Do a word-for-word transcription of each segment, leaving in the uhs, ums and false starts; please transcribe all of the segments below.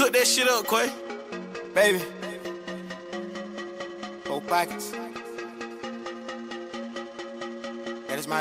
Cook that shit up, Quay. Baby. Four pockets. That is my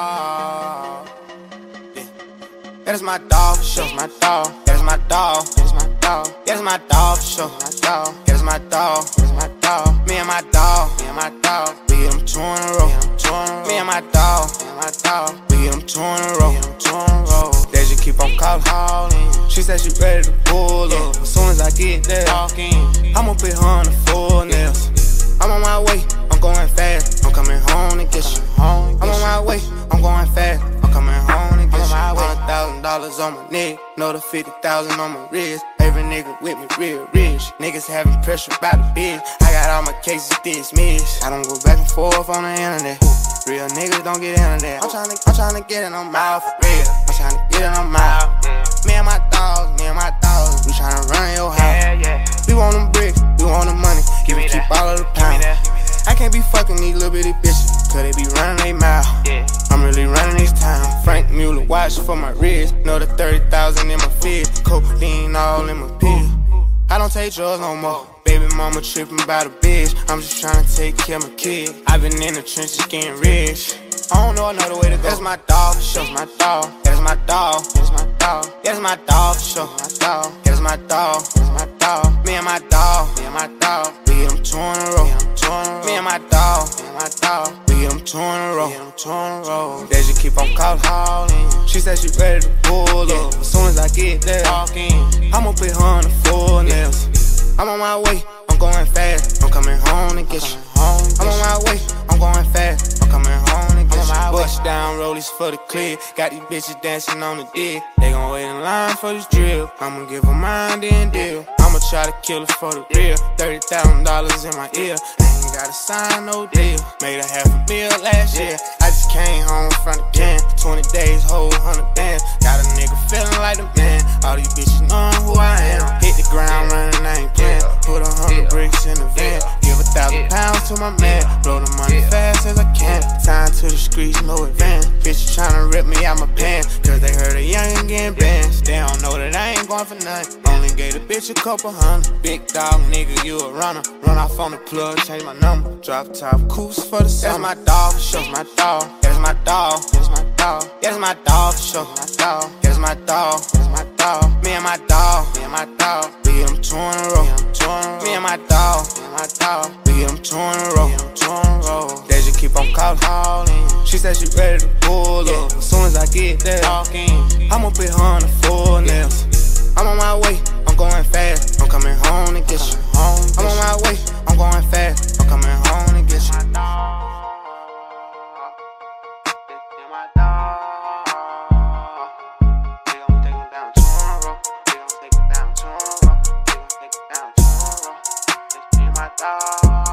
dog. Yeah. That is my dog, for sure. My dog. That is my dog. That is my dog. That is my dog, for sure. My dog. That is my dog. That is my dog. Me and my dog. Me and my dog. We get them two in a row. Me and my dog. Me and my dog. We get them two in a row. Two in a row. They just keep on calling. She said she ready to pull up. As soon as I get there, I'ma put her on the full nails. I'm on my way, I'm going fast. I'm coming home to get you. I'm on my way, I'm going fast. I'm coming home to get you. Hundred thousand dollars on my neck, another fifty thousand on my wrist. Every nigga with me real rich. Niggas having pressure about the bitch. I got all my cases dismissed. I don't go back and forth on the internet. Real niggas don't get into that. I'm tryna, I'm tryna get in on my for real. I'm tryna get in on my. Me and my dogs, me and my dogs, we tryna run your house. Yeah, yeah. We want them bricks, we want the money. Give me keep that. all of the pounds. I can't be fucking these little bitty bitches, cause they be running they mouth. Yeah. I'm really running this town. Frank Mueller watch for my wrist. Another thirty thousand in my fist. Cocaine all in my pill. I don't take drugs no more. Baby mama tripping about a bitch. I'm just trying to take care of my kid. I've been in the trenches getting rich. I don't know another way to go. That's my dog, for sure. My dog. That's my dog. That's my dog. That's my dog, for sure. My dog. That's my dog. That's my dog. Me and my dog. Me and my dog. We get them two in a row. Me and my dog. Me and my dog. We get them two in a row. Two in a row. They just keep on calling. She said she ready to pull up. As soon as I get there, I'ma put her on the full nails. I'm on my way. I'm going fast. I'm coming home to get you. I'm on my way. I'm going fast. I'm coming home to get you. Bust down rollies for the clear. Got these bitches dancing on the dick. They gon' wait in line for this drill. I'ma give her mine, then deal. I'ma try to kill her for the real. Thirty thousand dollars in my ear. I ain't gotta sign no deal. Made a half a meal last year. I just came home from the can. Twenty days, whole hundred bands. Got a nigga feeling like a man. All these bitches knowing who I am. Hit the ground running, I ain't playing. Put a hundred bricks in the van. Give a thousand pounds to my man. Blow the money fast as I can. Sign to the streets, no advance. Bitches tryna rip me out my pants. Cause they heard a youngin' getting bands. They don't know that I ain't going for nothing. Only gave the bitch a couple hundred. Big dog nigga, you a runner. Run off on the plug, change my number. Drop top coops for the summer. That's my dog, for sure. My dog. That's my dog. That's my dog. That's my dog, for sure. My dog. That's my dog. That's my dog. Me and my dog. Me and my dog. We get them two in a row. Me and my dog. Me and my dog. We get them two in a row. Two in a row. They just keep on calling. She said she ready to pull up. As soon as I get there, I'ma put her on the full nails. I'm on my way. I'm going fast. I'm coming home to get you. I'm on my way. I'm going fast. I'm coming home to get you. My dog. They gon' take it down tomorrow. They gon' take it down tomorrow. They gon' take it down tomorrow. This be my dog.